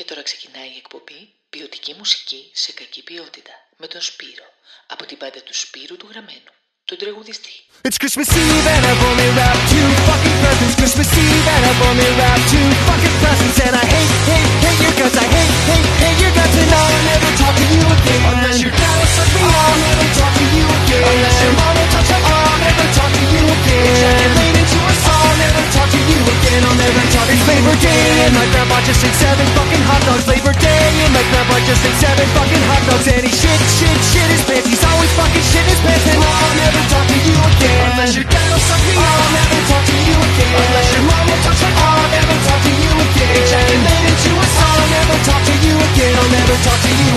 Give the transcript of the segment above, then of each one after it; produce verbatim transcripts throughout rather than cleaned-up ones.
Και τώρα ξεκινάει η εκπομπή «Ποιοτική μουσική σε κακή ποιότητα» με τον Σπύρο, από την μπάντα του Σπύρου του Γραμμένου, τον τραγουδιστή. It's Christmas Eve and I've only wrapped two fucking presents. Christmas Eve and I've only wrapped two fucking presents. And I hate, hate, hate your guts. I hate, hate, hate your guts. And I'll never talk to you again. Unless your dad will suck me, I'll never talk to you again. Unless your mom will touch me, I'll never talk to you again. Ejaculate into a song, I'll never talk to you again. I'll never talk. It's Labor Day and my grandpa just ate seven fucking hot dogs. Labor Day and my grandpa just ate seven fucking hot dogs. And he shit, shit, shit his pants. He's always fucking shit his pants. And I'll never talk to you again. Unless your dad will suck me, I'll never talk to you again. Unless your mom will touch me, I'll never talk to you again. Ejaculate into a song, I'll never talk to you again. I'll never talk to you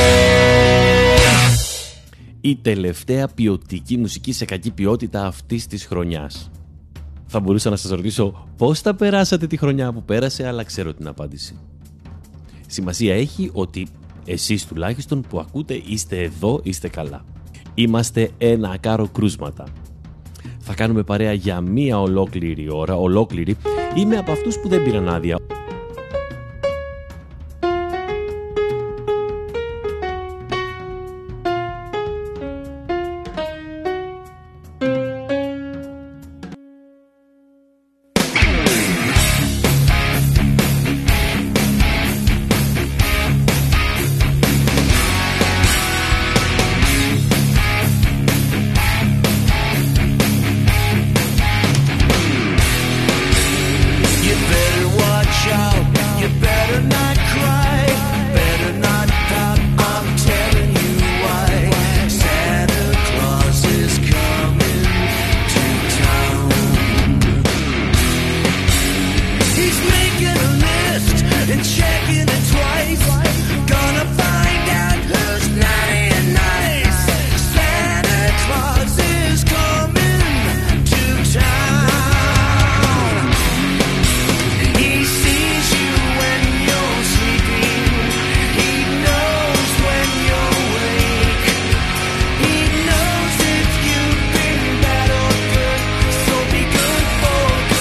again. Η τελευταία ποιοτική μουσική σε κακή ποιότητα αυτής της χρονιάς. Θα μπορούσα να σας ρωτήσω πώς τα περάσατε τη χρονιά που πέρασε, αλλά ξέρω την απάντηση. Σημασία έχει ότι εσείς τουλάχιστον που ακούτε είστε εδώ, είστε καλά. Είμαστε ένα ακάρο κρούσματα. Θα κάνουμε παρέα για μία ολόκληρη ώρα, ολόκληρη. Είμαι από αυτούς που δεν πήραν άδεια.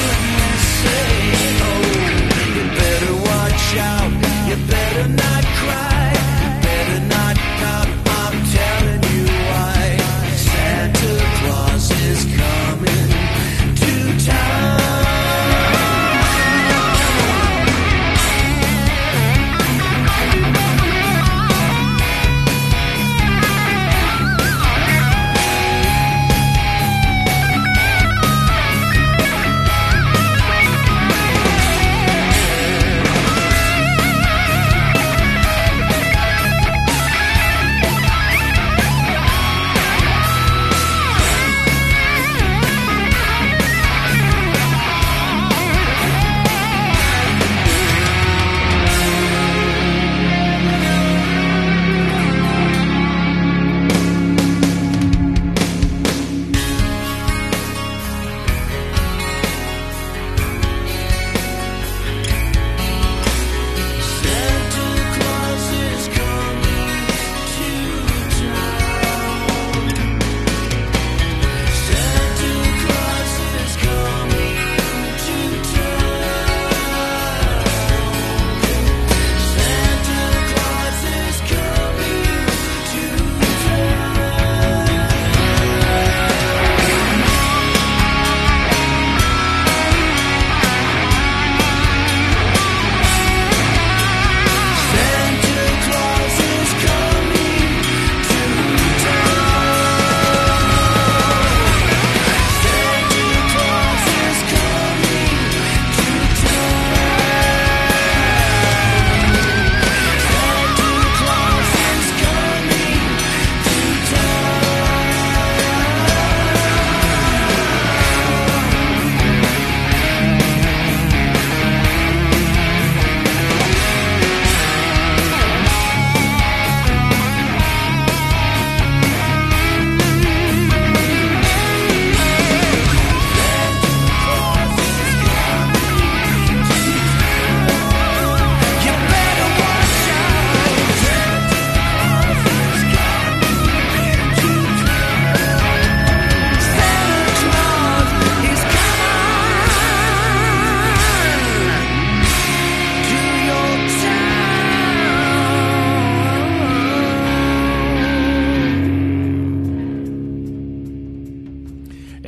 You better not cry.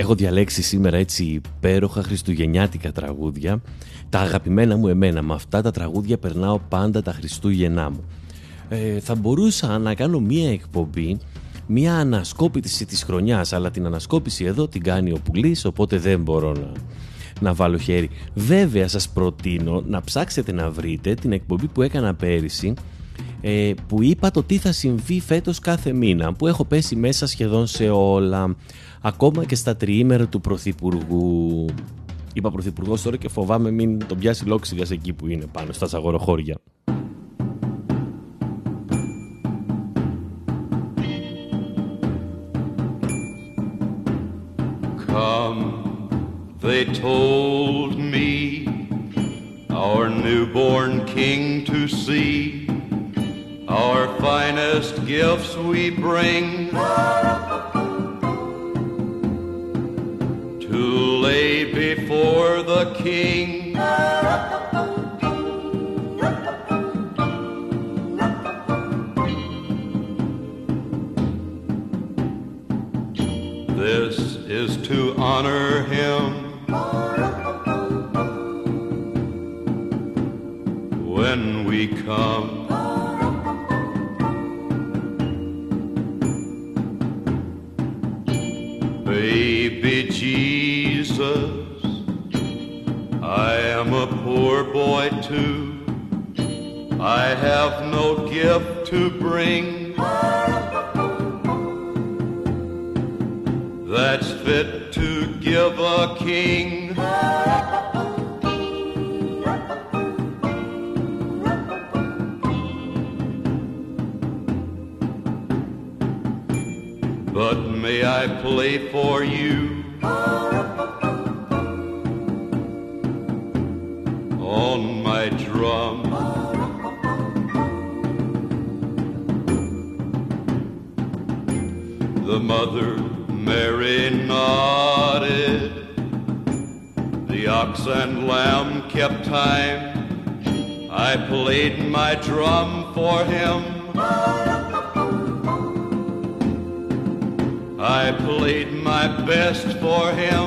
Έχω διαλέξει σήμερα έτσι υπέροχα χριστουγεννιάτικα τραγούδια, τα αγαπημένα μου εμένα. Με αυτά τα τραγούδια περνάω πάντα τα Χριστούγεννά μου. Ε, θα μπορούσα να κάνω μία εκπομπή, μία ανασκόπηση της χρονιάς, αλλά την ανασκόπηση εδώ την κάνει ο Πουλής, οπότε δεν μπορώ να, να βάλω χέρι. Βέβαια σας προτείνω να ψάξετε να βρείτε την εκπομπή που έκανα πέρυσι, ε, που είπα το τι θα συμβεί φέτος κάθε μήνα, που έχω πέσει μέσα σχεδόν σε όλα, ακόμα και στα τριήμερα του Πρωθυπουργού. Είπα Πρωθυπουργός τώρα και φοβάμαι μην τον πιάσει λόξιγας εκεί που είναι πάνω στα ζαγοροχώρια. Come, they told me, our newborn king to see. Our finest gifts we bring to lay before the king. This is to honor him when we come. Baby Jesus, I am a poor boy too. I have no gift to bring that's fit to give a king. But may I play for you on my drum. The mother Mary nodded, the ox and lamb kept time. I played my drum for him. I played my best for him.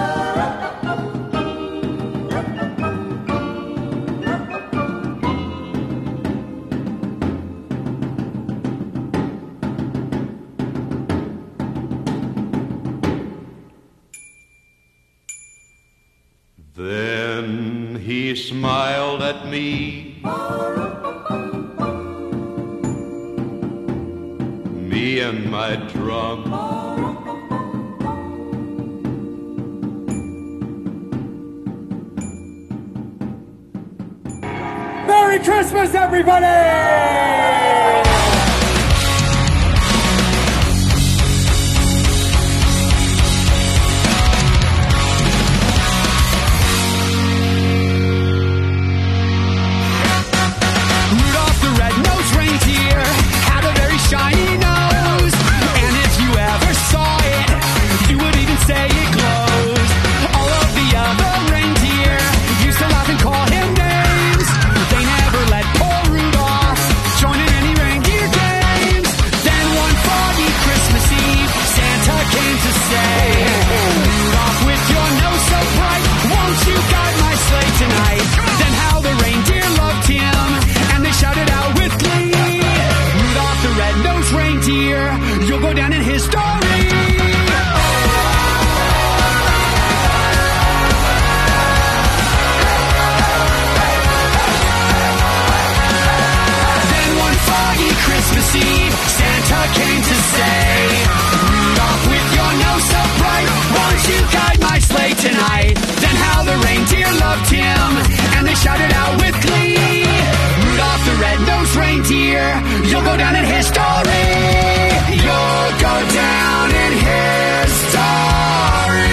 Then he smiled at me, me and my drum. Merry Christmas, everybody! Shiny nose, and if you ever saw it, you would even say it glows. All of the other reindeer used to laugh and call him names. They never let poor Rudolph join in any reindeer games. Then one foggy Christmas Eve, Santa came to say, Rudolph, with your nose so bright, won't you guide my sleigh tonight? Then how the reindeer loved him, and they shouted out with glee, the red-nosed reindeer, you'll go down in history. Then one foggy Christmas Eve, Santa came to say, Rudolph, with your nose so bright, won't you guide my sleigh tonight? Then how the reindeer loved him, and they shouted out with glee, Rudolph the red-nosed reindeer, you'll go down in history. You'll go down in history.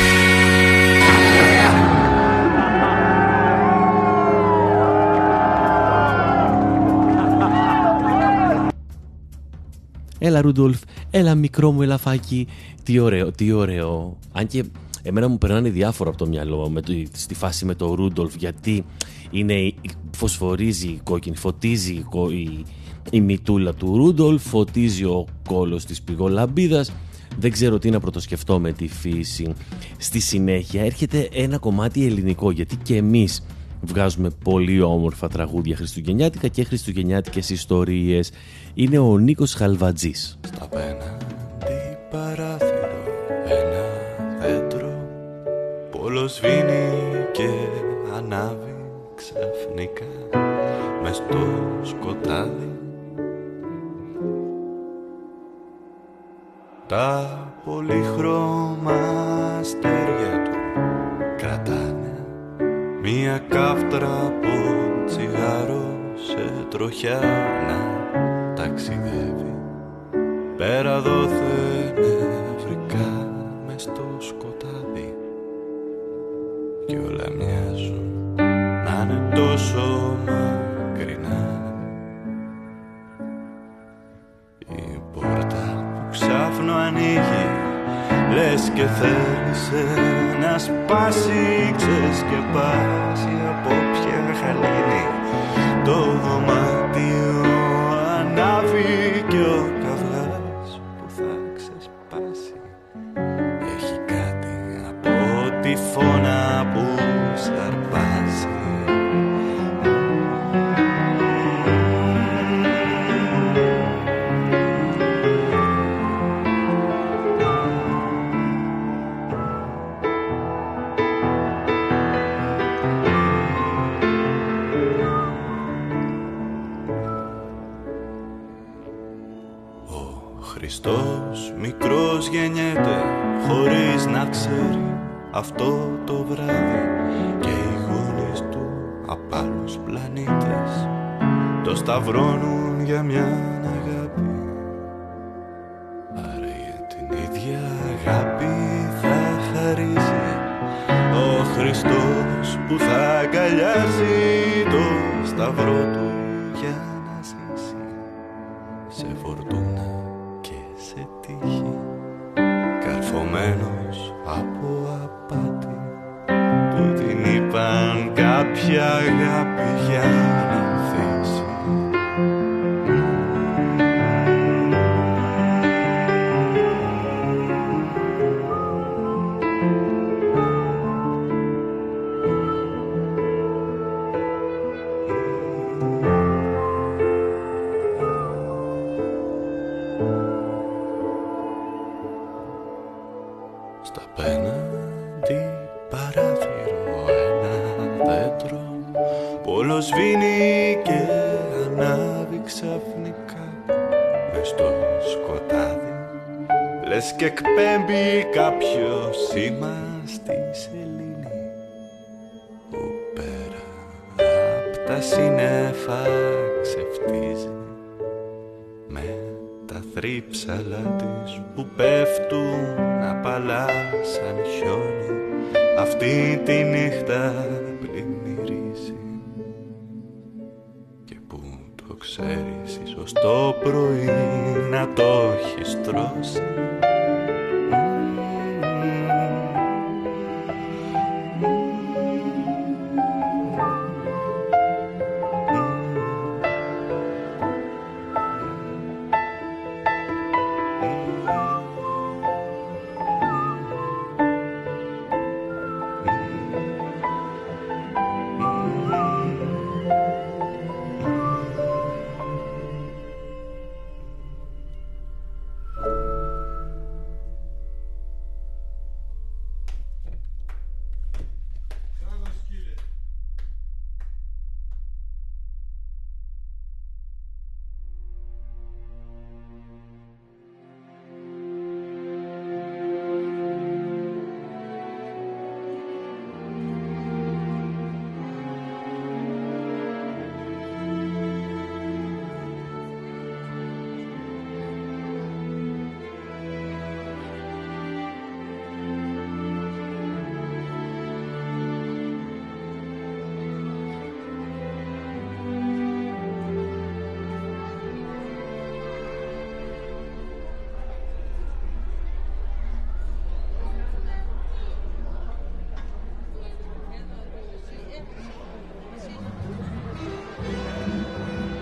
Έλα Ρούντολφ, έλα μικρό μου ελαφάκι. Τι ωραίο, τι ωραίο. Αν και εμένα μου περνάνε διάφορα από το μυαλό με το, στη φάση με το Ρούντολφ, γιατί είναι, φωσφορίζει η κόκκινη, φωτίζει η, η, η μητούλα του Ρούντολφ, φωτίζει ο κόλος της πηγολαμπίδας. Δεν ξέρω τι να πρωτοσκεφτώ με τη φύση. Στη συνέχεια έρχεται ένα κομμάτι ελληνικό, γιατί και εμείς βγάζουμε πολύ όμορφα τραγούδια χριστουγεννιάτικα και χριστουγεννιάτικες ιστορίες. Είναι ο Νίκος Χαλβατζής. Στα απέναντι παράθυρο ένα δέντρο πολλοσβήνει και ανάβει ξαφνικά μες στο σκοτάδι. Τα πολύχρωμα αστέρια του κρατάνε μία κάφτρα από τσιγάρο σε τροχιά να ταξιδεύει πέρα δόθε νευρικά μες στο σκοτάδι κι όλα μοιάζουν να είναι τόσο μακρινά. Η πόρτα που ξάφνου ανοίγει λες και θέλησε να σπάσει, ξεσκεπάσει από ποια χαλίνη το δωμάτιο ανάβει και ο καυγάς που θα ξεσπάσει έχει κάτι από τη φώνα που σαρπάζει. Χριστός μικρός γεννιέται χωρίς να ξέρει αυτό το βράδυ και οι γονείς του απ' άλλους πλανήτες το σταυρώνουν για μια αγάπη. Άρα για την ίδια αγάπη θα χαρίζει ο Χριστός που θα αγκαλιάζει το σταυρό του για να ζήσει σε φορτούνα σε τύχη, καρφωμένος από απάτη. Του την είπαν κάποια αγάπη για να ανθίσει. Σβήνει και ανάβει ξαφνικά μες στο σκοτάδι λες και εκπέμπει κάποιο σήμα στη σελήνη που πέρα απ' τα σύννεφα ξεφτίζει με τα θρύψαλα της που πέφτουν απαλά σαν χιόνι αυτή τη νύχτα πλημμυρίζει. Ξέρεις ίσως το πρωί να το έχεις τρώσει.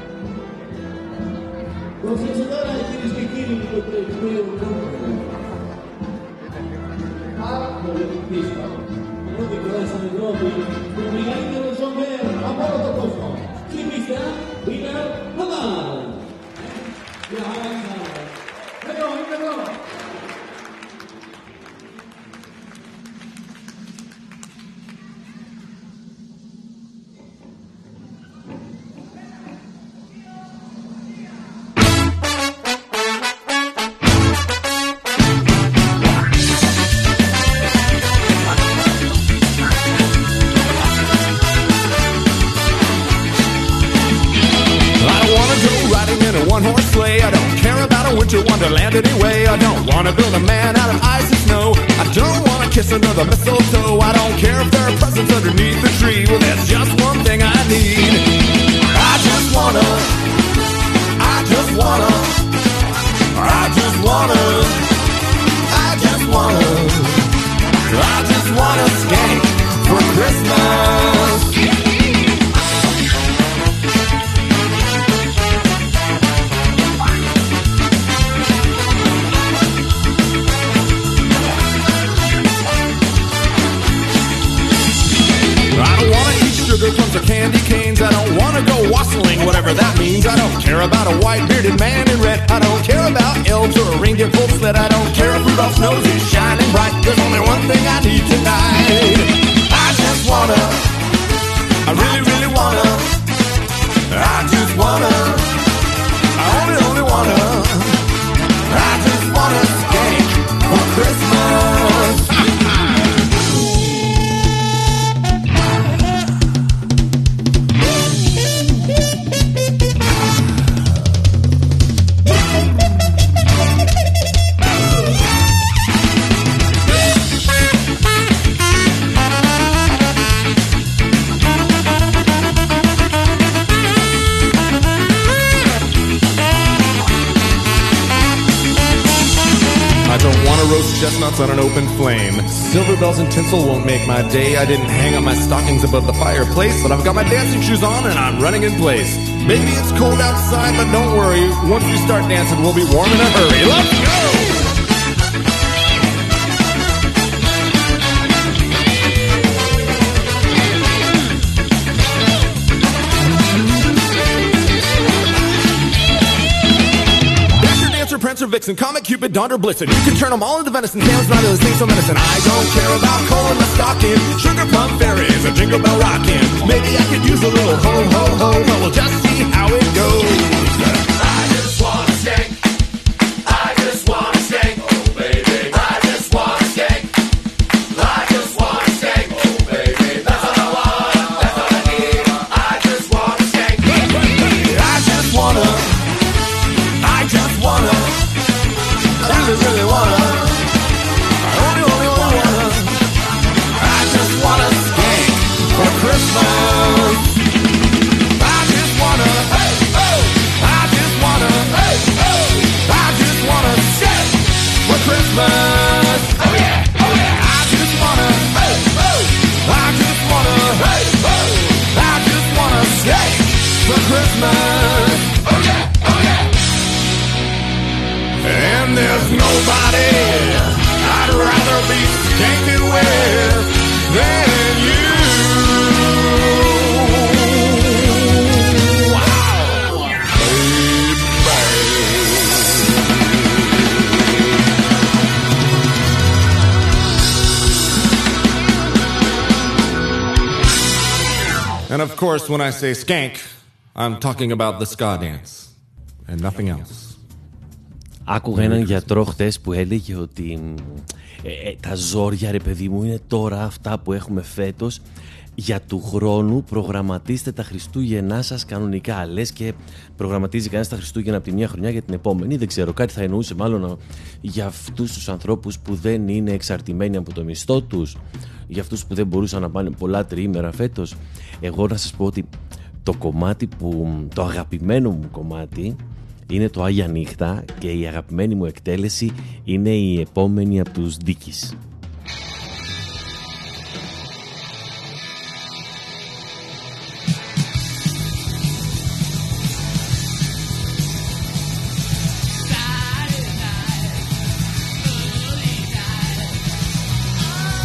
Professional, κυρίες και κύριοι, το τελευταίο νούμερο. Wonderland anyway. I don't wanna build a man out of ice and snow. I don't wanna kiss another mistletoe. I don't care if there are presents underneath the tree. Well, there's just one thing I need. I just wanna, I just wanna, I just wanna, I just wanna, I just wanna skank for Christmas. Sugar plums or candy canes. I don't wanna go wassailing, whatever that means. I don't care about a white bearded man in red. I don't care about elves or a ring-get full sled. I don't care if Rudolph's nose is shining bright. There's only one thing I need tonight. I just wanna, I really, really wanna, I just wanna, I only, only wanna, I just wanna skank for Christmas. Roast chestnuts on an open flame. Silver bells and tinsel won't make my day. I didn't hang up my stockings above the fireplace, but I've got my dancing shoes on and I'm running in place. Maybe it's cold outside, but don't worry. Once we start dancing, we'll be warm in a hurry. Let's go! Prancer, Vixen, Comet, Cupid, Donder, Blitzen. You can turn them all into venison. Tails, not really so medicine. I don't care about coal in my stocking. Sugar plum fairies, a jingle bell rockin'. Maybe I could use a little ho, ho, ho, but we'll just see how it goes. I just wanna skank. I just wanna skank. Oh, baby. I just wanna skank. I just wanna skank. Oh, baby. That's all I want. That's all I need. I just wanna skank. I just wanna. I just wanna. I really, really wanna. I only, only wanna. I just wanna skank for Christmas. I just wanna. Hey, oh. I just wanna. Hey, oh. I just wanna skank for Christmas. Oh yeah, oh yeah. I just wanna. Hey, oh. I just wanna. Hey, oh. I just wanna skank for Christmas. Oh yeah, oh yeah. And there's nobody I'd rather be skanking with than you. Wow, baby. And of course, when I say skank, I'm talking about the ska dance and nothing else. Άκουγα έναν γιατρό χτες που έλεγε ότι ε, ε, τα ζόρια, ρε παιδί μου, είναι τώρα αυτά που έχουμε φέτος. Για του χρόνου προγραμματίστε τα Χριστούγεννά σας κανονικά. Λες και προγραμματίζει κανένας τα Χριστούγεννα από τη μια χρονιά για την επόμενη. Δεν ξέρω, κάτι θα εννοούσε μάλλον για αυτούς τους ανθρώπους που δεν είναι εξαρτημένοι από το μισθό τους, για αυτούς που δεν μπορούσαν να πάνε πολλά τριήμερα φέτος. Εγώ να σας πω ότι το κομμάτι που, το αγαπημένο μου κομμάτι είναι το Άγια Νύχτα και η αγαπημένη μου εκτέλεση είναι η επόμενη από τους Dickies. Silent night, early night.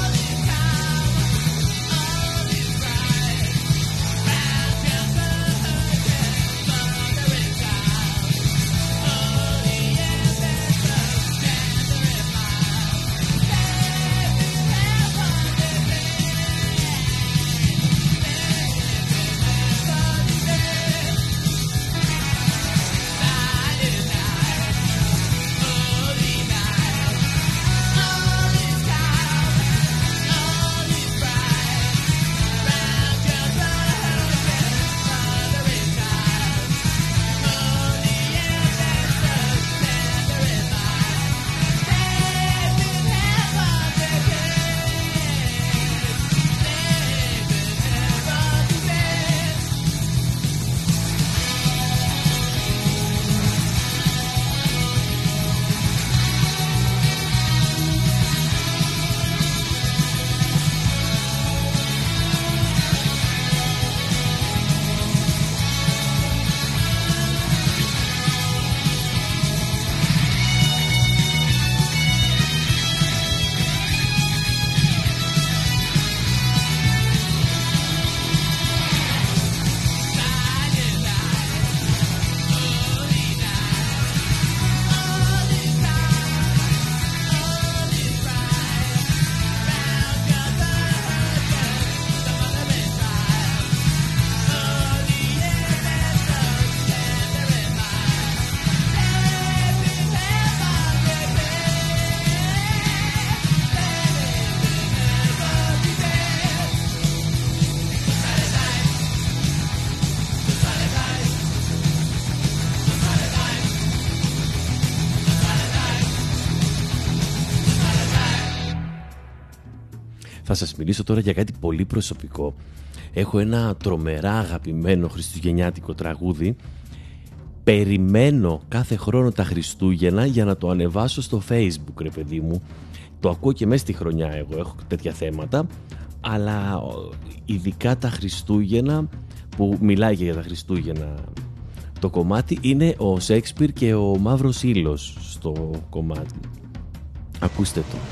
Θα σας μιλήσω τώρα για κάτι πολύ προσωπικό. Έχω ένα τρομερά αγαπημένο χριστουγεννιάτικο τραγούδι. Περιμένω κάθε χρόνο τα Χριστούγεννα για να το ανεβάσω στο Facebook, ρε παιδί μου. Το ακούω και μέσα στη χρονιά, εγώ έχω τέτοια θέματα, αλλά ειδικά τα Χριστούγεννα, που μιλάει για τα Χριστούγεννα το κομμάτι, είναι ο Σέξπιρ και ο Μαύρος Ήλος στο κομμάτι. Ακούστε το.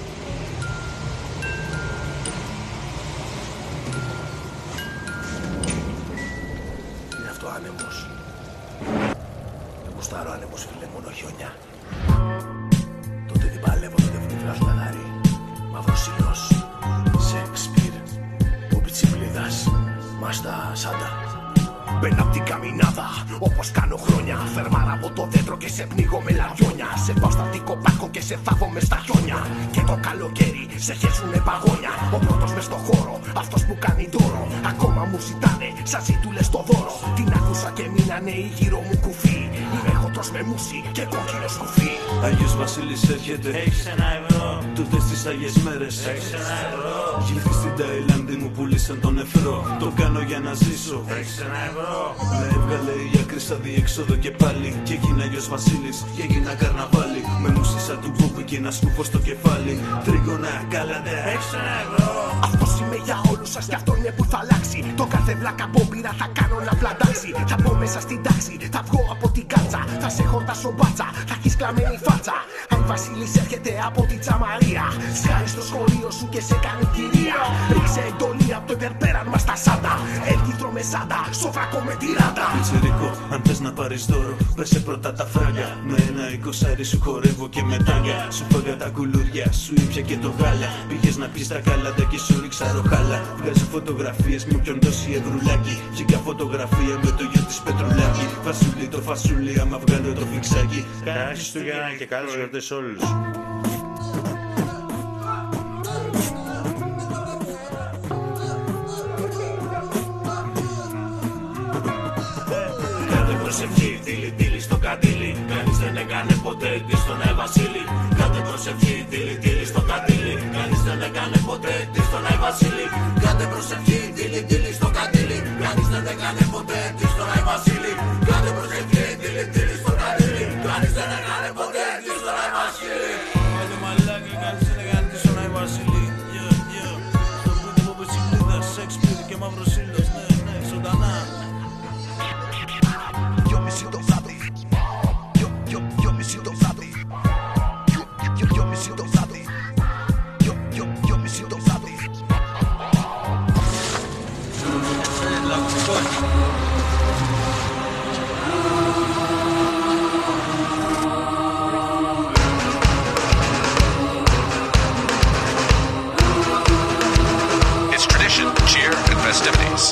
Είναι αυτό άνεμος. Δεν γουστάρω άνεμος, φίλε, μόνο χιόνια. Τότε την παλεύω, τότε που την βγάζω λαδάρι. Μαύρος Ήλος, Σέξπιρ, ο Πιτσιπλίδας, Μάστα Σάντα. Μπαίνω απ' την καμινάδα, όπως κάνω χρόνια. Φερμάρα από το δέντρο και σε πνίγω με λαριόνια. Σε πάω στα πάκο και σε θάβω μες στα χιόνια. Και το καλοκαίρι σε χέσουνε παγόνια. Ο πρώτος μες στο χώρο, αυτός που κάνει δώρο. Ακόμα μου ζητάνε, σαν ζητούλες το δώρο. Την άκουσα και μείνανε οι γύρω μου κουφοί. Είμαι χοντρός με μουσι και κόκκινο σκουφί. Άγιος Βασίλης έρχεται, έχεις ένα ευρώ. Τούτες τις Άγιες μέρες, έχεις ένα ευρώ. Γύφτη στην Ταϊλάνδη μου πούλησαν τον νεφρό. Το κάνω για να ζήσω, έχεις ένα ευρώ. Με έβγαλε η άκρη σαν διέξοδο και πάλι. Και έγινα Άγιος Βασίλης και έγινα καρναβάλι. Με μουσίσα του Μπούμπη και ένα σκούφο στο κεφάλι. Τρίγωνα, κάλαντε, έχεις ένα ευρώ. Αυτός είμαι για όλους σας και αυτό είναι που θα αλλάξει. Το κάθε βλάκα μπομπίρα θα κάνω να πλαντάξει. Θα μπω μέσα στην τάξη, θα βγω από την κάτσα. Θα σε χορτάσω μπάτσα, θα έχεις κλαμμένη φάτσα. Αν Βασίλης έρχεται από την Τσαμαρία, σκάρει στο σχολείο σου και σε κάνει κυρία. Ρίξε εντολή από το υπερπέραν μας τα σάντα. Έλκυθρο με σάντα, σοφρακό με τη ράτα. Πιτσιρίκο, αν θες να πάρεις δώρο, πέσε πρώτα τα φράγκα. Με ένα εικοσάρι σου χορεύω και μετάγια. Σου φάγα τα κουλούρια, σου ήπια και το γάλα. Πήγες να πεις τα κάλαντα και σου ρίξα ροχάλα. Βγάζω φωτογραφίες με όποιον δώσει ευρουλάκι. Βγήκα φωτογραφία με το γιο της Πετρουλάκη. Φασούλι το φασούλι, άμα βγάλω το φιξάκι. Καλά Χριστούγεννα και καλές γιορτές όλους. Προσευχή, δίλη, δίλη στο καντήλι. Κανείς δεν έκανε ποτέ τη στον Άι Βασίλη. Κάντε προσευχή, δίλη, δίλη στο καντήλι. Κανείς δεν έκανε ποτέ τη στον Άι Βασίλη. Κάντε προσευχή, δίλη, δίλη στο καντήλι. Κανείς δεν έκανε ποτέ τη στον Άι Βασίλη. Κάντε προσευχή, δίλη, δίλη στο καντήλι. Κανείς δεν έκανε ποτέ τη στον Άι Βασίλη. Κάντε μαλάκα, κανείς δεν έκανε τη στον Άι Βασίλη. Yeah, yeah. Στο πούτι που Πιτσιπλίδας, Σέξπιρ και Μαύρος Ήλος. Ναι, ναι, ζωντανά. It's tradition, cheer, and festivities.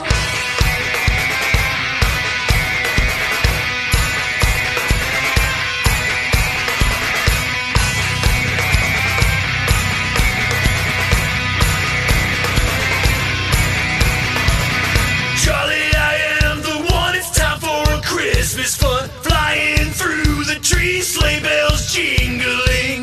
Christmas fun flying through the trees, sleigh bells jingling.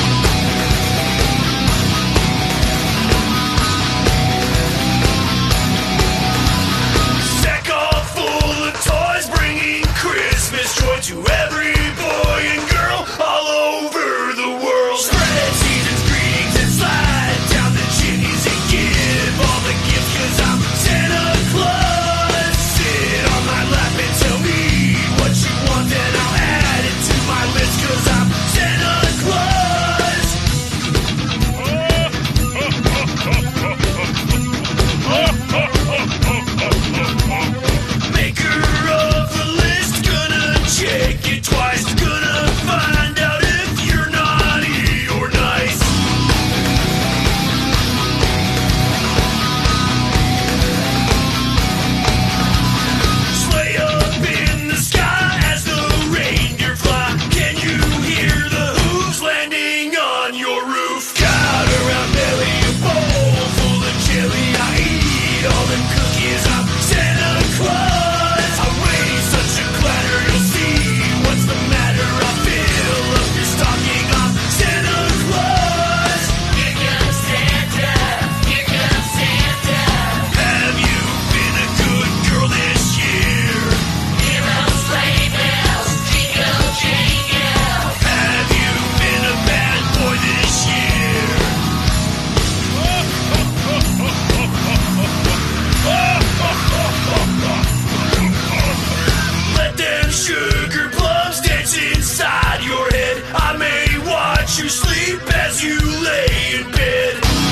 Sack all full of toys, bringing Christmas joy to every boy and girl all over the world. Spread season's greetings and slide down the chimneys and give all the gifts, 'cause I'm Santa Claus. Sit on my lap and tell me what you want, and I'll add it to my list, 'cause I'm Santa Claus. Maker of the list, gonna check it twice. sugar plums dance inside your head. I may watch you sleep as you lay in bed.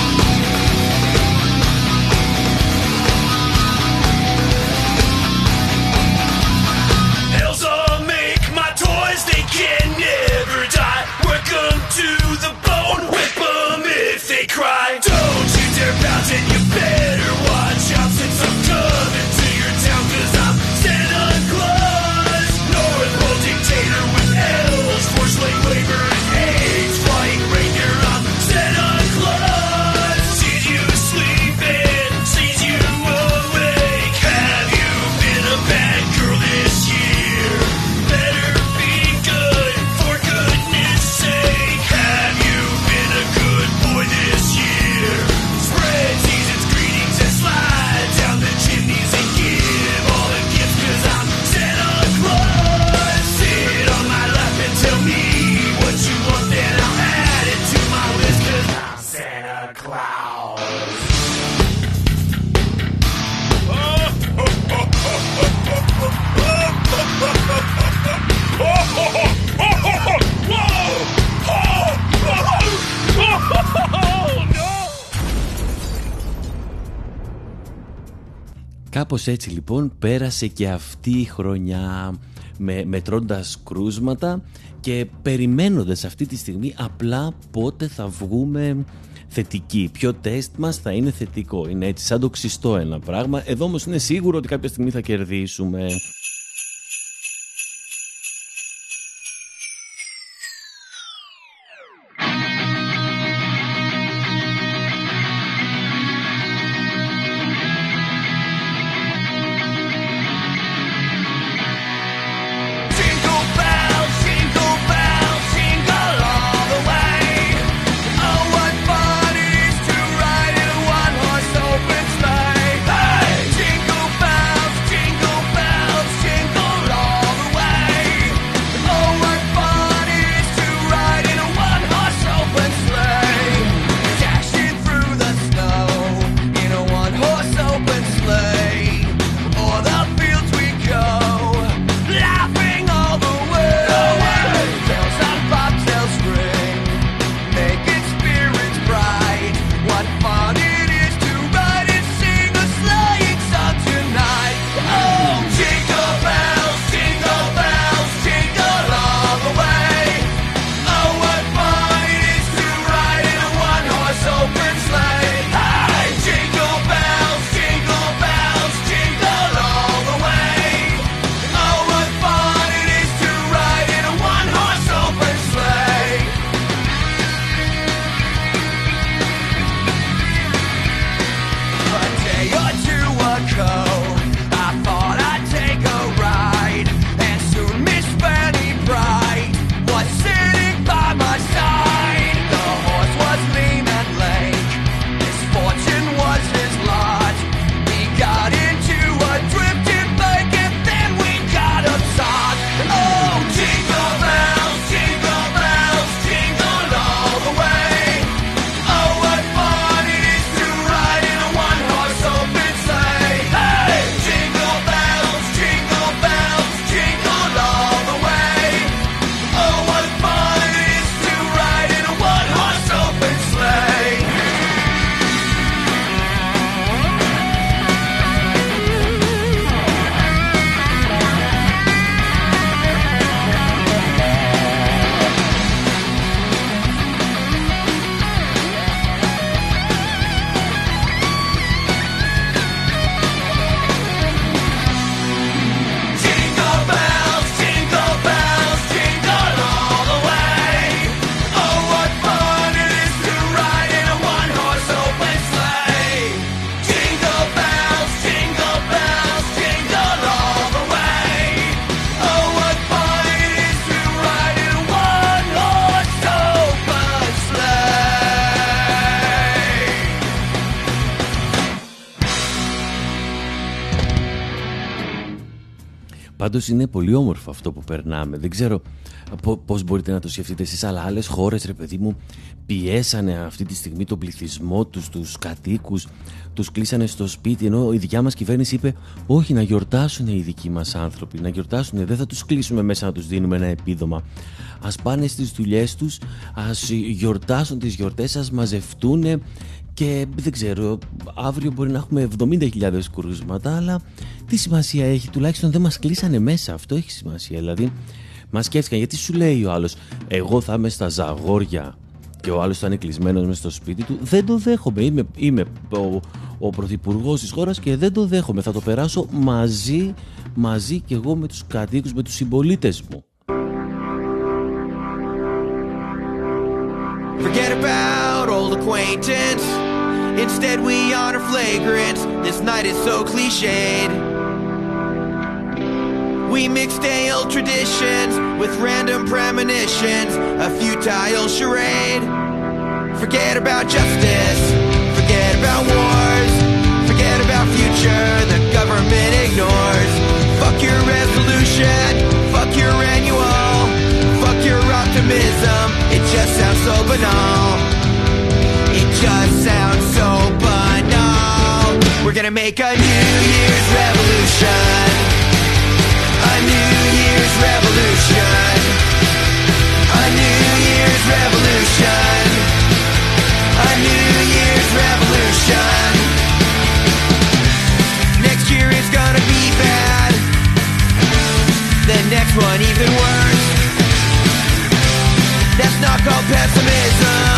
Elves all make my toys, they can never die. Welcome to the bone, whip 'em if they cry. Don't you dare pounce and you better watch out, since I'm coming to your town, 'cause I'm Santa Claus, North Pole dictator with elves, forced slave labor and AIDS, flying reindeer. I'm Santa Claus, sees you sleeping, sees you awake. Have you been a bad girl this year? Better be good, for goodness sake. Have you been a good boy this year? Spread season's greetings and slide down the chimneys and give all the gifts, 'cause I'm Santa Claus. Sit on my lap and tell me what you want, then I'll add it to my list, 'cause I'm Santa Claus. Κάπως έτσι λοιπόν πέρασε και αυτή η χρονιά, με, μετρώντας κρούσματα και περιμένοντας αυτή τη στιγμή απλά πότε θα βγούμε θετικοί. Ποιο τεστ μας θα είναι θετικό. Είναι έτσι σαν το ξυστό ένα πράγμα. Εδώ όμως είναι σίγουρο ότι κάποια στιγμή θα κερδίσουμε. Jingle bells, jingle bells, jingle all the way. Oh, what fun it is to ride in a one-horse open sleigh. Hey! Jingle bells, jingle bells, Πάντως είναι πολύ όμορφο αυτό που περνάμε. Δεν ξέρω πώς μπορείτε να το σκεφτείτε εσείς, αλλά άλλες χώρες, ρε παιδί μου, πιέσανε αυτή τη στιγμή τον πληθυσμό τους, τους κατοίκους, τους κλείσανε στο σπίτι, ενώ η δικιά μας κυβέρνηση είπε όχι, να γιορτάσουν οι δικοί μας άνθρωποι, να γιορτάσουν, δεν θα τους κλείσουμε μέσα να τους δίνουμε ένα επίδομα. Ας πάνε στις δουλειές τους, ας γιορτάσουν τις γιορτές, ας μαζευτούν και δεν ξέρω, αύριο μπορεί να έχουμε εβδομήντα χιλιάδες κρούσματα, αλλά τι σημασία έχει, τουλάχιστον δεν μας κλείσανε μέσα, αυτό έχει σημασία. Δηλαδή, μας σκέφτηκαν, γιατί σου λέει ο άλλος, εγώ θα είμαι στα Ζαγόρια και ο άλλος θα είναι κλεισμένος μέσα στο σπίτι του, δεν το δέχομαι, είμαι, είμαι ο, ο πρωθυπουργός της χώρας και δεν το δέχομαι, θα το περάσω μαζί, μαζί και εγώ με τους κατοίκους, με τους συμπολίτες μου. Forget about old acquaintance. Instead we honor flagrants. This night is so cliched. We mix stale traditions with random premonitions, a futile charade. Forget about justice. Forget about wars. Forget about future the government ignores. Fuck your resolution. Fuck your annual. Fuck your optimism. It just sounds so banal. It just sounds so banal. We're gonna make a New Year's revolution. A New Year's revolution. A New Year's revolution. A New Year's revolution. Next year is gonna be bad. The next one even worse. That's not called pessimism.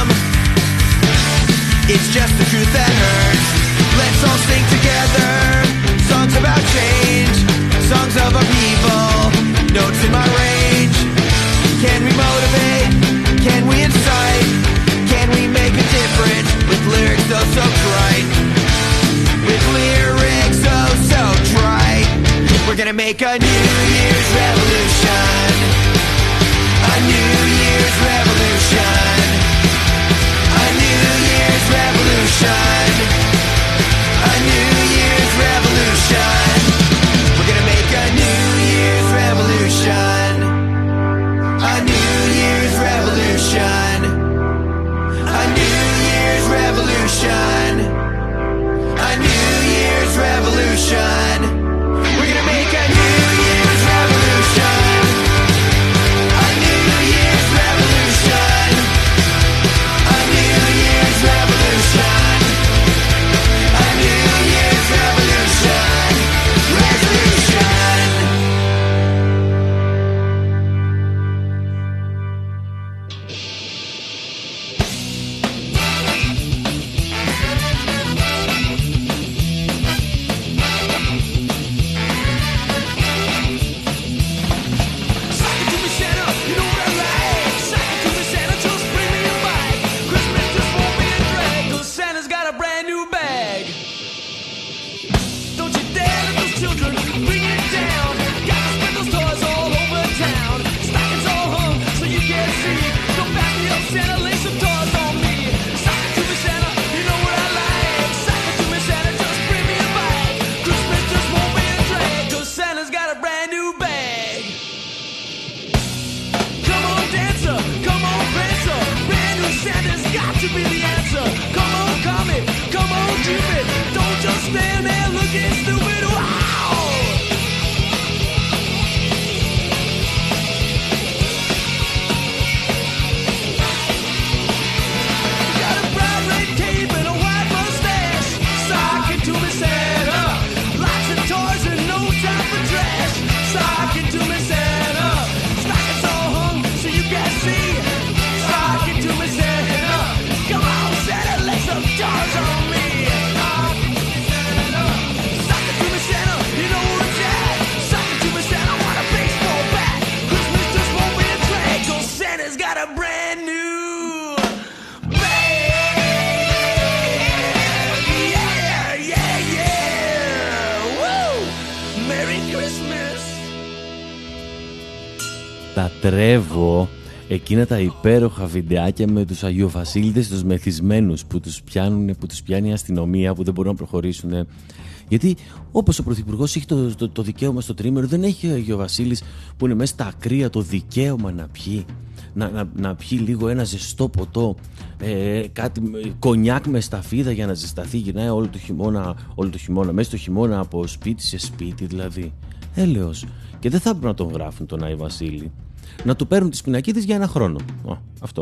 It's just the truth that hurts. Let's all sing together. Songs about change. Songs of our people. Notes in my range. Can we motivate? Can we incite? Can we make a difference? With lyrics oh so trite. With lyrics oh so trite. We're gonna make a New Year's revolution. A New Year's revolution. A New Year's revolution. A New Year's revolution. We're gonna make a New Year's revolution. A New Year's revolution. A New Year's revolution. A New Year's revolution. We're gonna make a New Year's revolution. A New Year's revolution. A New Year's revolution. A New Year's revolution. Revolution. Sock it to me, Santa, you know what I like. Sock it to me, Santa, just bring me a bike. Christmas just won't be a drag, 'cause Santa's got a brand new bag. Don't you dare let those children bring it down. Got to spread those toys all over town. Stockings all hung so you can't see. Don't back me up, Santa, lay some toys on me. Sock it to me, Santa, you know what I like. Sock it to me, Santa, just bring me a bike. Christmas just won't be a drag, 'cause Santa's got a brand new bag. Come on, dancer, come on, prancer. Brand new Santa's got to be the answer. Come on, Comet, come on, Cupid. Don't just stand there looking stupid. Wow! Got a bright red cape and a white mustache. Sock it to me, Santa. Lots of toys and no time for trash. Sock it to me, Santa. Stockings all hung so you can see. Sock it to me, Santa. Come on, Santa, lay some toys on me. Sock it to me, Santa, you know where it's at. Sock it to me, Santa, I want a baseball bat. Christmas just won't be a drag, 'cause Santa's got a brand new bag. Yeah, yeah, yeah. Woo! Merry Christmas. Τα τρέβω. Εκείνα τα υπέροχα βιντεάκια με τους Αγιοβασίλειδες, τους μεθυσμένους που τους, πιάνουν, που τους πιάνει η αστυνομία, που δεν μπορούν να προχωρήσουν. Γιατί όπως ο Πρωθυπουργός έχει το, το, το δικαίωμα στο τρίμερο, δεν έχει ο Αγιοβασίλης που είναι μέσα στα ακραία το δικαίωμα να πιει. Να, να, να πιει λίγο ένα ζεστό ποτό, ε, κάτι, κονιάκ με σταφίδα για να ζεσταθεί. Γυρνάει όλο το χειμώνα, όλο το χειμώνα, μέσα στο χειμώνα από σπίτι σε σπίτι δηλαδή. Έλεος. Και δεν θα έπρεπε να τον γράφουν τον Άι Βασίλη. Να του παίρνουν τις πινακίδες για ένα χρόνο. Α, αυτό.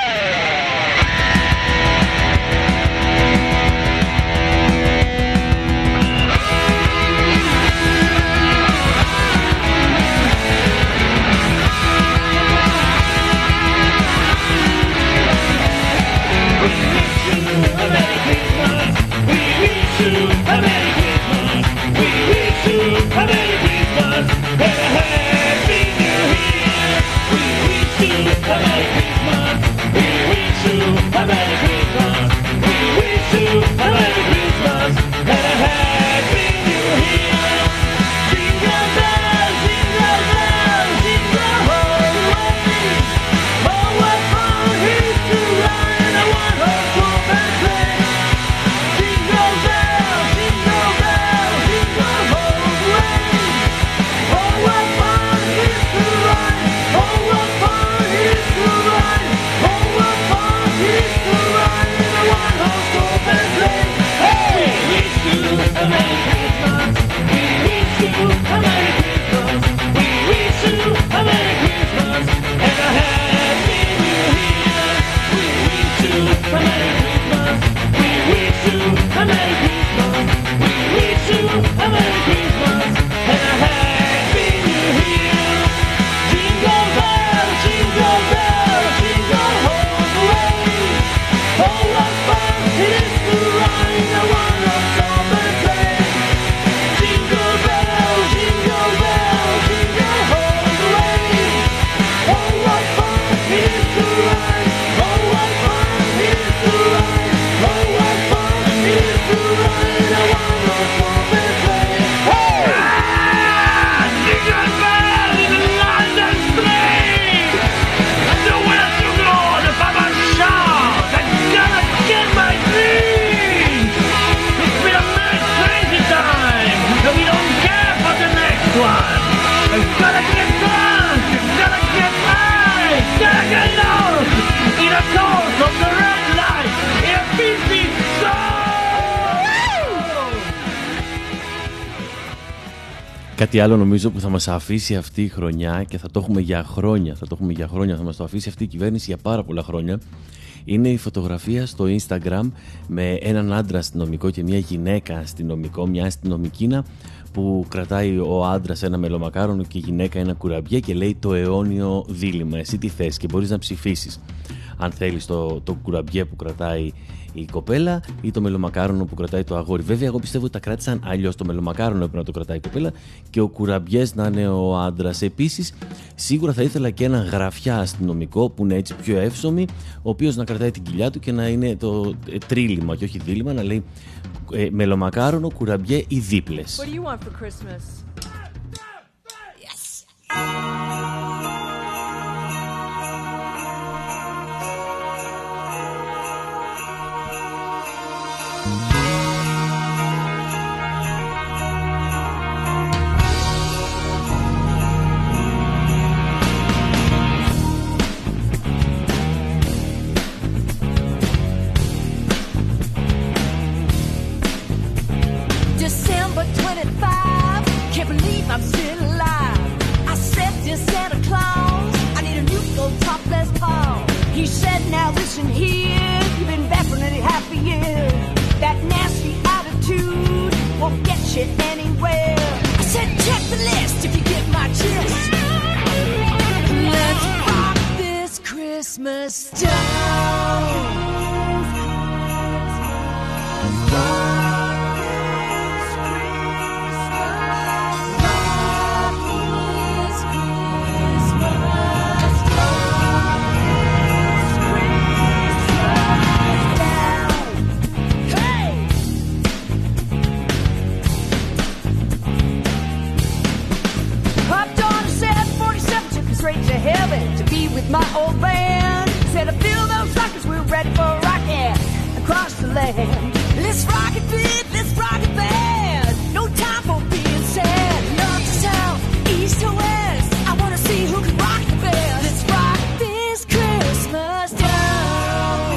Κάτι άλλο νομίζω που θα μας αφήσει αυτή η χρονιά και θα το έχουμε για χρόνια, θα το έχουμε για χρόνια, θα μας το αφήσει αυτή η κυβέρνηση για πάρα πολλά χρόνια, είναι η φωτογραφία στο Instagram με έναν άντρα αστυνομικό και μια γυναίκα αστυνομικό, μια αστυνομικίνα που κρατάει ο άντρας ένα μελομακάρονο και η γυναίκα ένα κουραμπιέ και λέει το αιώνιο δίλημμα, εσύ τι θες, και μπορείς να ψηφίσεις αν θέλεις το, το κουραμπιέ που κρατάει η κοπέλα ή το μελομακάρονο που κρατάει το αγόρι. Βέβαια, εγώ πιστεύω ότι τα κράτησαν αλλιώς. Το μελομακάρονο έπρεπε να το κρατάει η κοπέλα και ο κουραμπιές να είναι ο άντρας. Επίσης, σίγουρα θα ήθελα και έναν γραφιά αστυνομικό που είναι έτσι πιο εύσωμη, ο οποίος να κρατάει την κοιλιά του και να είναι το ε, τρίλημα και όχι δίλημα, να λέει ε, μελομακάρονο, κουραμπιέ ή δίπλες. What do you want for Christmas? Yes. December twenty-fifth, can't believe I'm still alive. I said to Santa Claus, I need a new gold top Les Paul. He said, now listen here, you've been back for nearly half a year. That nasty attitude won't get you anywhere. I said, check the list if you get my gist. Let's rock this Christmas down. Straight to heaven to be with my old band. Said I feel those suckers, we're ready for a rocket across the land. Let's rock it big, let's rock it bad. No time for being sad. North to south, east to west, I wanna see who can rock the best. Let's rock this Christmas down.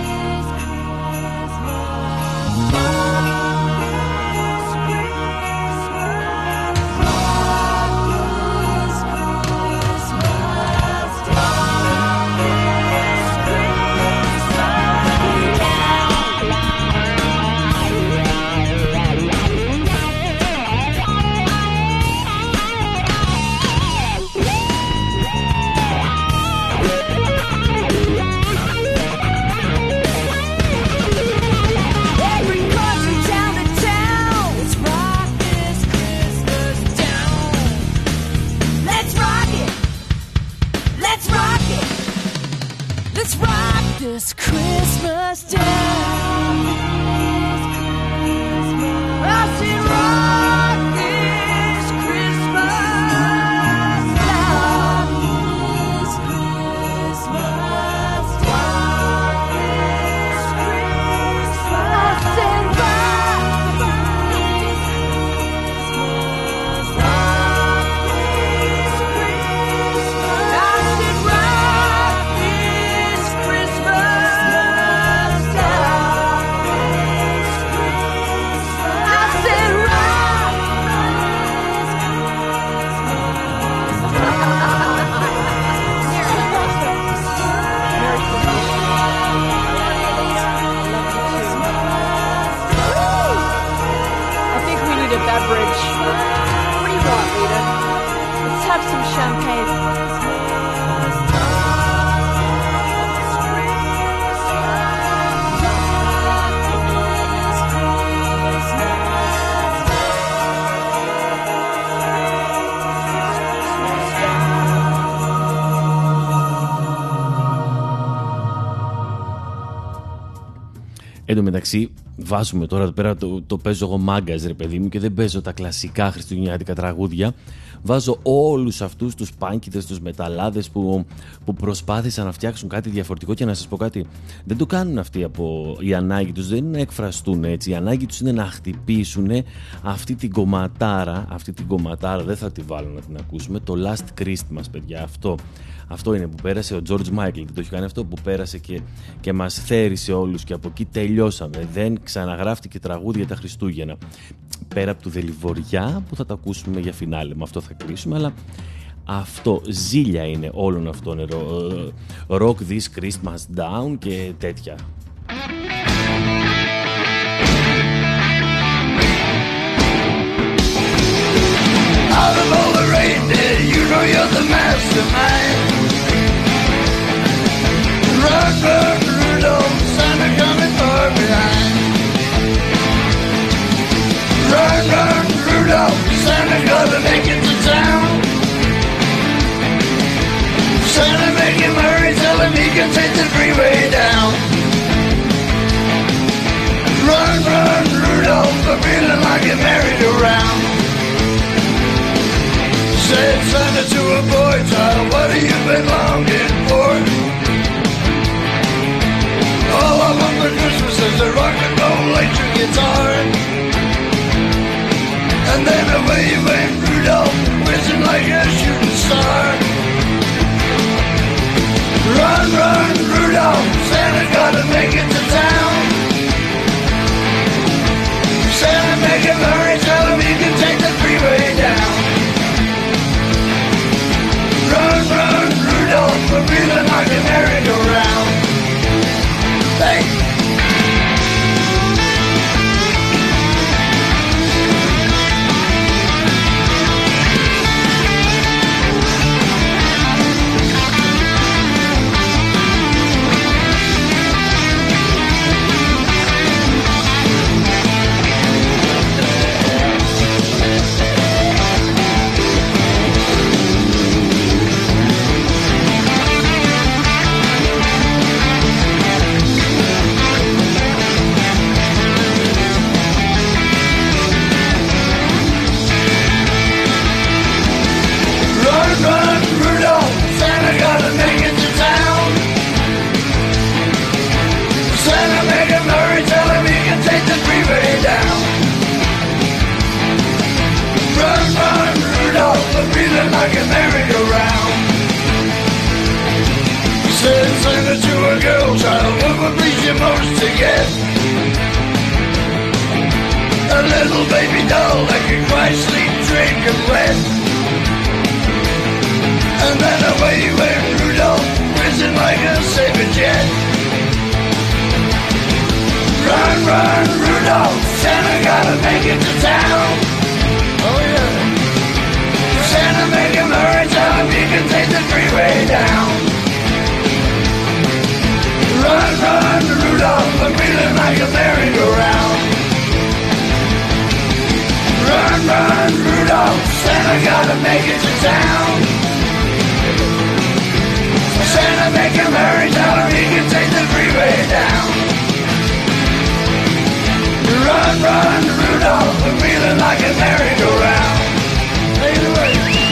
This Christmas down. I said rock this Christmas down. This Christmas down. This Christmas. I said rock this Christmas. Rock this Christmas. I said rock this Christmas down. I said rock. I think we need a beverage. What do you want, Rita? Let's have some champagne. Εν τω μεταξύ, βάζουμε τώρα εδώ πέρα, το, το παίζω εγώ μάγκας, ρε παιδί μου, και δεν παίζω τα κλασικά χριστουγεννιάτικα τραγούδια. Βάζω όλους αυτούς τους πάνκιτες, τους μεταλλάδες που, που προσπάθησαν να φτιάξουν κάτι διαφορετικό. Και να σας πω κάτι, δεν το κάνουν αυτοί από η ανάγκη τους, δεν είναι να εκφραστούν έτσι. Η ανάγκη τους είναι να χτυπήσουν αυτή την κομματάρα. Αυτή την κομματάρα δεν θα τη βάλω να την ακούσουμε. Το Last Christmas, παιδιά, αυτό. Αυτό είναι που πέρασε ο George Michael, δεν το έχει κάνει αυτό, που πέρασε και, και μας θέρισε όλους και από εκεί τελειώσαμε. Δεν ξαναγράφτηκε τραγούδι για τα Χριστούγεννα. Πέρα από του Δελιβοριά που θα τα ακούσουμε για φινάλε, με αυτό θα κλείσουμε, αλλά αυτό ζήλια είναι όλων αυτών. Rock This Christmas Down και τέτοια. Out of all the reindeer, you know you're the mastermind. Run, run, Rudolph, Santa coming far behind. Run, run, Rudolph, Santa gotta make it to town. Santa make him hurry, tell him he can take the freeway down. Run, run, Rudolph, I'm feeling like you're married around. Said Santa to a boy child, what have you been longing for? All I want for Christmas is a rock and roll electric guitar. And then away went Rudolph, whizzing like a shooting star. Run, run, Rudolph, Santa gotta make it to town. Santa make him hurry, tell him he can take the freeway down. Run, run, Rudolph, I'm feeling like a merry-go-round. Hey! girls are what would please you most to get. A little baby doll that can cry, sleep, drink, and wet. And then away went Rudolph, whizzing like a saber jet. Run, run, Rudolph, Santa gotta make it to town. Oh yeah. Santa, make him hurry, tell him you can take the freeway down. Run, run, Rudolph, I'm feeling like a merry-go-round. Run, run, Rudolph, Santa gotta make it to town. Santa, make him hurry, tell him he can take the freeway down. Run, run, Rudolph, I'm feeling like a merry-go-round. Take it away.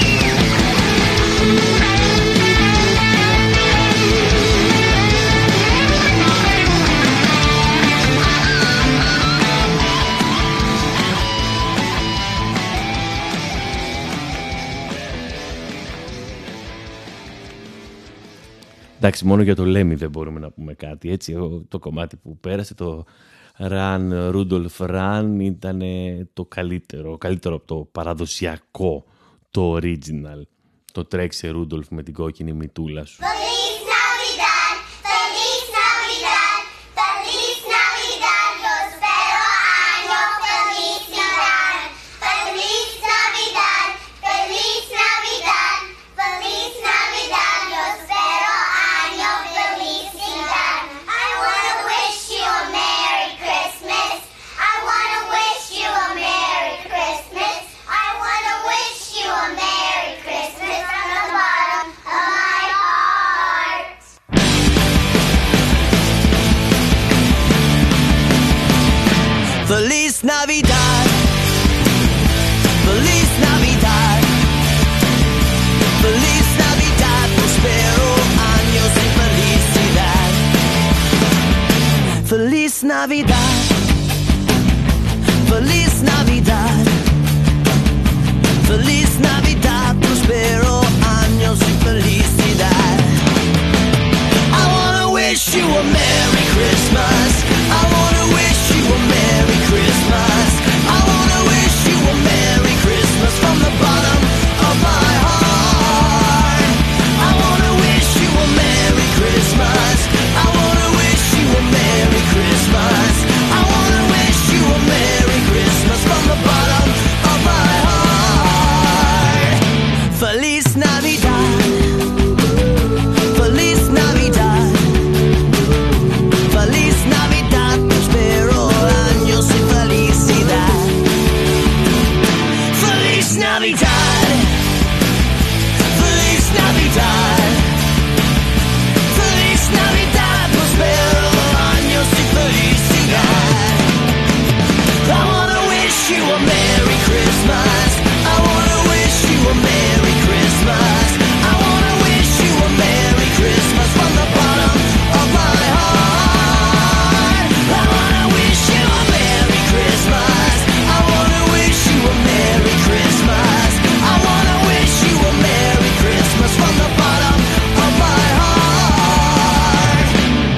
Εντάξει, μόνο για το Λέμι δεν μπορούμε να πούμε κάτι. Έτσι, το κομμάτι που πέρασε, το Run, Rudolph Run, ήταν το καλύτερο, καλύτερο από το παραδοσιακό, το original. Το τρέξε Rudolph με την κόκκινη μητούλα σου. Feliz Navidad, Feliz Navidad, Feliz Navidad, prospero años y felicidad. Feliz Navidad, Feliz Navidad, Feliz Navidad, prospero años y felicidad. I wanna wish you a Merry Christmas. I wanna wish you a Merry Christmas. I wanna wish you a Merry Christmas from the bottom of my heart. I wanna wish you a Merry Christmas. I wanna wish you a Merry Christmas. I wanna wish you a Merry Christmas from the bottom of my heart. Feliz Navidad, Feliz Navidad, Feliz Navidad, prospero años y felicidad. Feliz Navidad, Feliz Navidad, Feliz Navidad, prospero años y felicidad. I wanna wish you a Merry Christmas. I wanna wish you a Merry Christmas. I wanna wish you a Merry Christmas from the bottom of my heart. I wanna wish you a Merry Christmas. I wanna wish you a Merry Christmas. I wanna wish you a Merry Christmas from the bottom of my heart.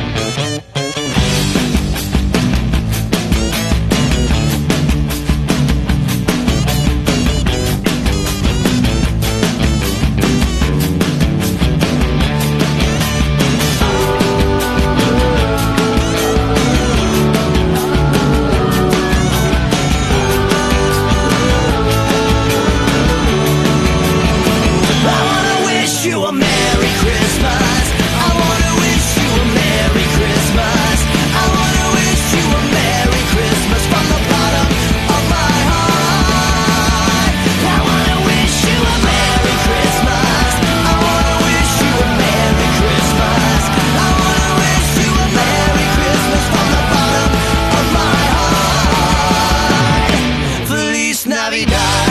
I wanna wish you a Merry Christmas. I wanna wish you a Merry Christmas. I wanna wish you a Merry Christmas from the bottom of my heart. I wanna wish you a Merry Christmas. I wanna wish you a Merry Christmas. I wanna wish you a Merry Christmas from the bottom of my heart. Feliz Navidad,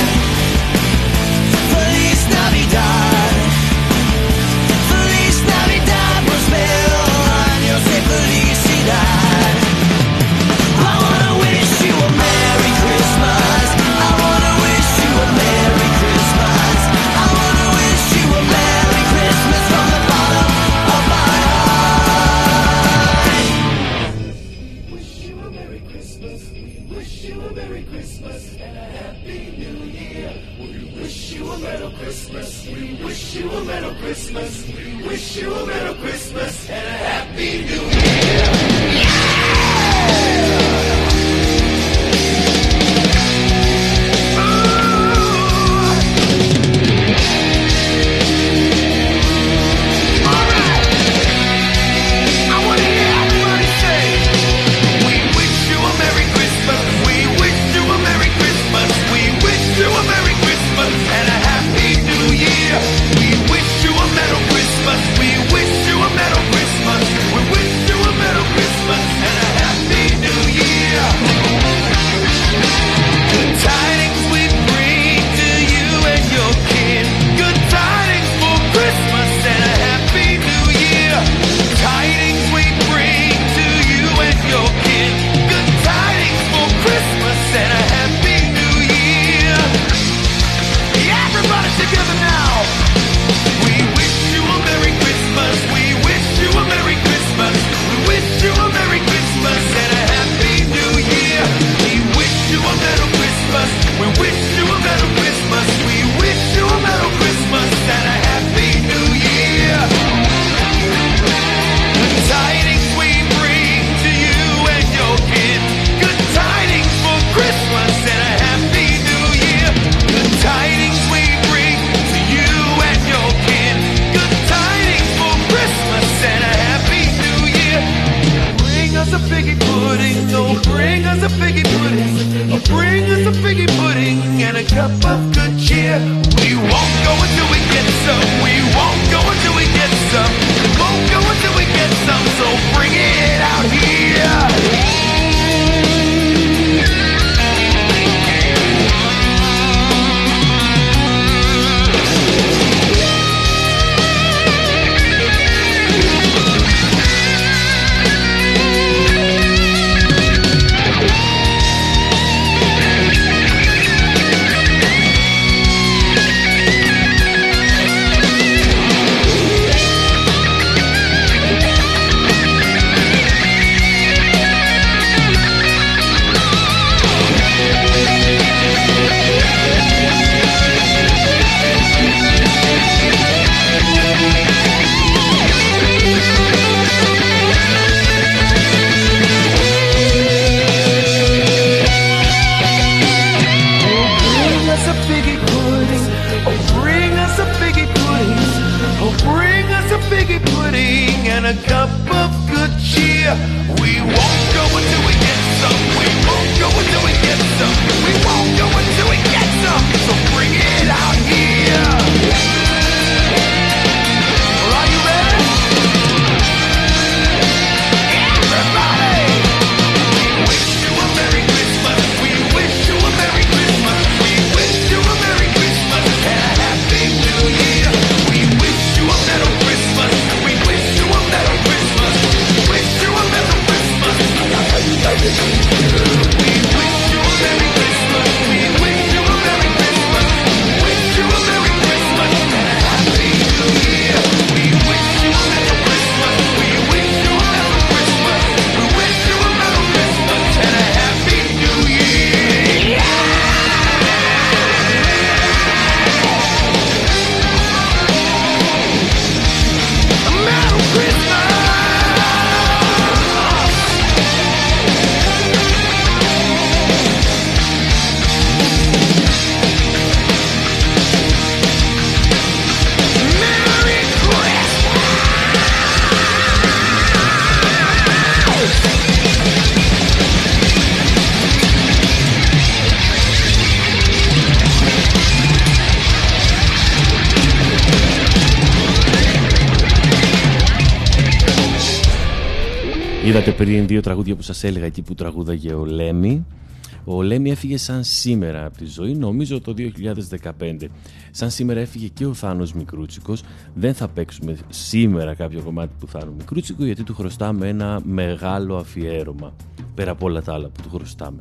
Feliz Navidad, Feliz Navidad, prospero años y felicidad. Christmas. We wish you a Merry Christmas and a Happy New Year. Είδατε πριν δύο τραγούδια που σας έλεγα εκεί που τραγούδαγε ο Λέμι. Ο Λέμι έφυγε σαν σήμερα από τη ζωή, νομίζω το δύο χιλιάδες δεκαπέντε. Σαν σήμερα έφυγε και ο Θάνος Μικρούτσικος. Δεν θα παίξουμε σήμερα κάποιο κομμάτι του Θάνου Μικρούτσικου, γιατί του χρωστάμε ένα μεγάλο αφιέρωμα, πέρα από όλα τα άλλα που του χρωστάμε.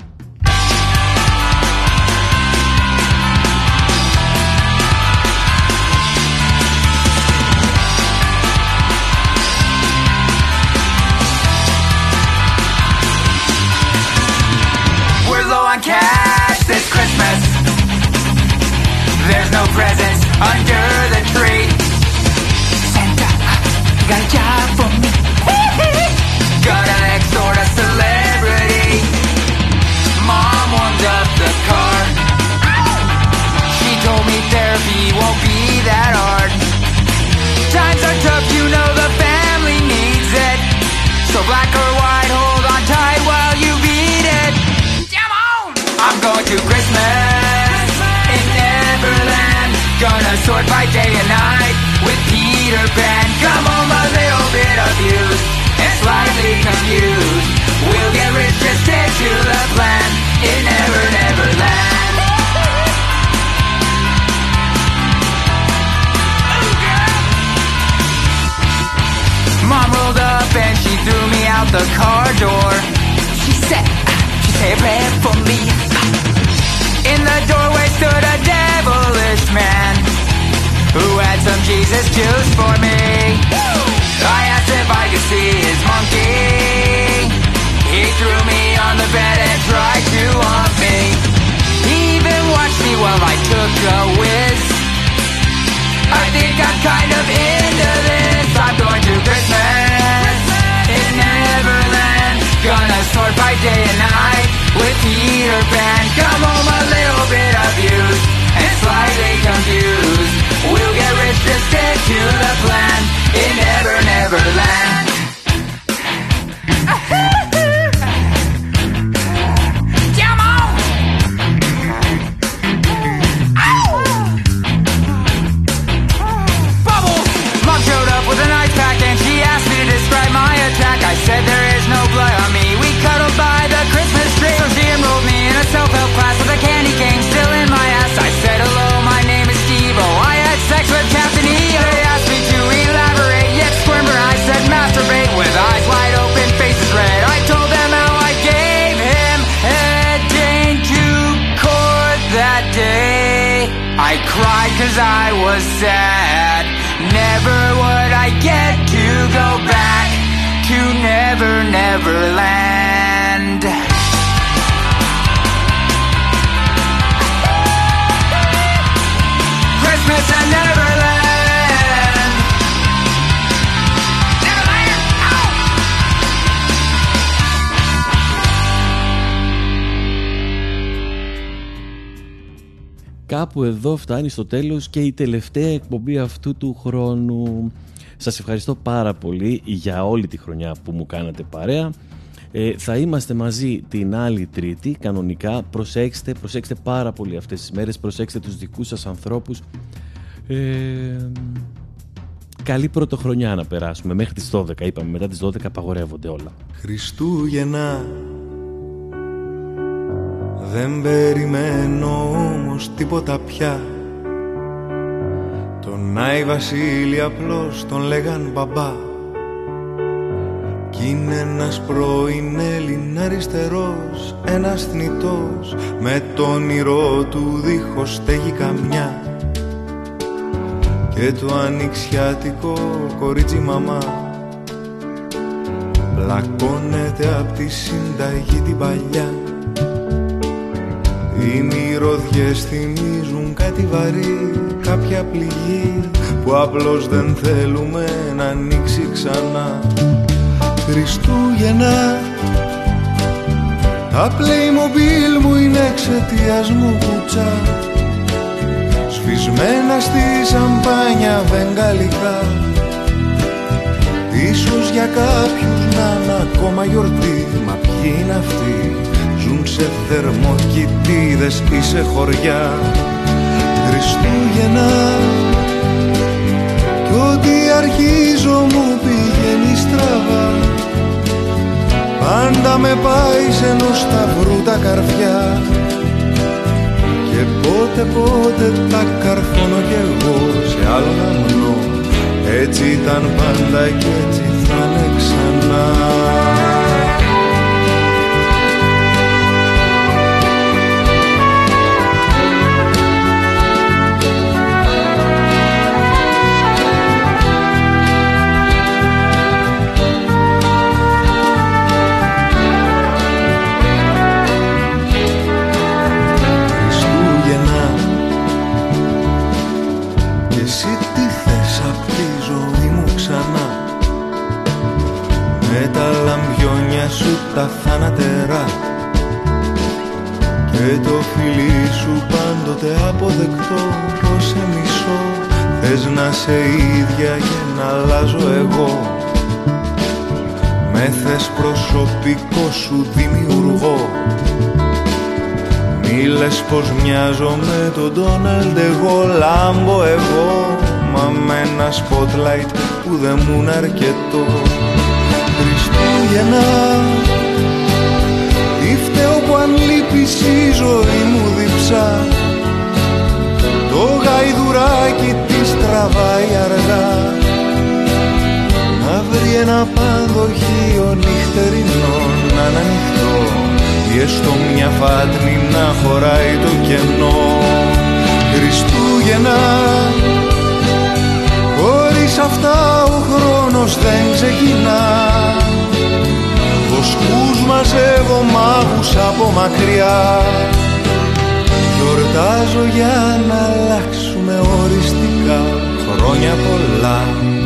Cash this Christmas. There's no presents under the tree. got a job for me. Gonna extort a celebrity. Mom warmed up the car. She told me therapy won't be that hard. Times are tough, you know the family needs it. So black or white, hold on tight while you beat it. Come on! I'm going to Christmas in Neverland. Gonna sort by day and night with Peter Pan. Come home a little bit abused and slightly confused. We'll get rich, just stick to the plan in Never Neverland. Mom rolled up and she threw me out the car door. She said, she said, pray for me. In the doorway stood a devilish man who had some Jesus juice for me. I asked if I could see his monkey. He threw me on the bed and tried to haunt me. He even watched me while I took a whiz. I think I'm kind of into this. I'm going to Christmas in Neverland. Gonna sort by day and night with Peter Pan. Come home a little bit abused and slightly confused. We'll get rich, just stick to the plan in Never Neverland. Come on! Bubbles! Mom showed up with an ice pack and she asked me to describe my attack. I said there is no blood on me. We cuddled by the Christmas tree. So she enrolled me in a self-help class with a candy cane still in my ass. I said hello, my name is Steve-O. I had sex with Captain E O. They asked me to elaborate, yet squirmed her eyes, said masturbate with eyes wide open, faces red. I told them how I gave him head Jane to court that day. I cried cause I was sad. Never would I get to go back to Never Neverland. Christmas in Neverland. Neverland, ow! Κάπου εδώ φτάνει στο τέλος και η τελευταία εκπομπή αυτού του χρόνου. Σας ευχαριστώ πάρα πολύ για όλη τη χρονιά που μου κάνατε παρέα. Ε, θα είμαστε μαζί την άλλη Τρίτη κανονικά. Προσέξτε, προσέξτε πάρα πολύ αυτές τις μέρες. Προσέξτε τους δικούς σας ανθρώπους. ε, Καλή πρωτοχρονιά να περάσουμε. Μέχρι τις δώδεκα είπαμε. Μετά τις δώδεκα απαγορεύονται όλα. Χριστούγεννα, δεν περιμένω όμως τίποτα πια. Τον Άι Βασίλη απλώς τον λέγαν μπαμπά. Κι είναι ένας πρώην Έλλην αριστερός, ένας θνητός, με το όνειρό του δίχως στέγη καμιά. Και το ανοιξιάτικο κορίτσι μαμά πλακώνεται απ' τη συνταγή την παλιά. Οι μυρωδιές θυμίζουν κάτι βαρύ, κάποια πληγή που απλώς δεν θέλουμε να ανοίξει ξανά. Χριστούγεννα, τα Playmobil μου είναι εξαιτίας μου κουτσά, σβησμένα στη σαμπάνια βεγγαλικά. Ίσως για κάποιους να είναι ακόμα γιορτή, μα ποιοι είναι αυτοί, ζουν σε θερμοκοιτίδες ή σε χωριά. Χριστούγεννα, κι ό,τι αρχίζω μου πηγαίνει στραβά, πάντα με πάει σε ενός σταυρού τα καρφιά. Και πότε πότε τα καρφώνω κι εγώ σε άλλον αμνό. Έτσι ήταν πάντα και έτσι θα είναι ξανά. με τα λαμπιόνια σου τα θανατερά και το φιλί σου πάντοτε αποδεκτό. Πως σε μισώ, θες να σε ίδια και να αλλάζω εγώ. Με θες προσωπικό σου δημιουργώ. Μη λες πως μοιάζω με τον Ντόναλντ, εγώ λάμπω εγώ, μα με ένα spotlight που δεν μου είναι αρκετό. Χριστούγεννα, τι φταίω που αν λείπεις η ζωή μου διψά. Το γαϊδουράκι της τραβάει αργά να βρει ένα πανδοχείο νυχτερινό να είναι ανοιχτό ή έστω μια φάτνη να χωράει το κενό. Χριστούγεννα, χωρίς αυτά ο χρόνος δεν ξεκινά. Βοσκούς μαζεύω μάγους από μακριά. Γιορτάζω για να αλλάξουμε οριστικά χρόνια πολλά.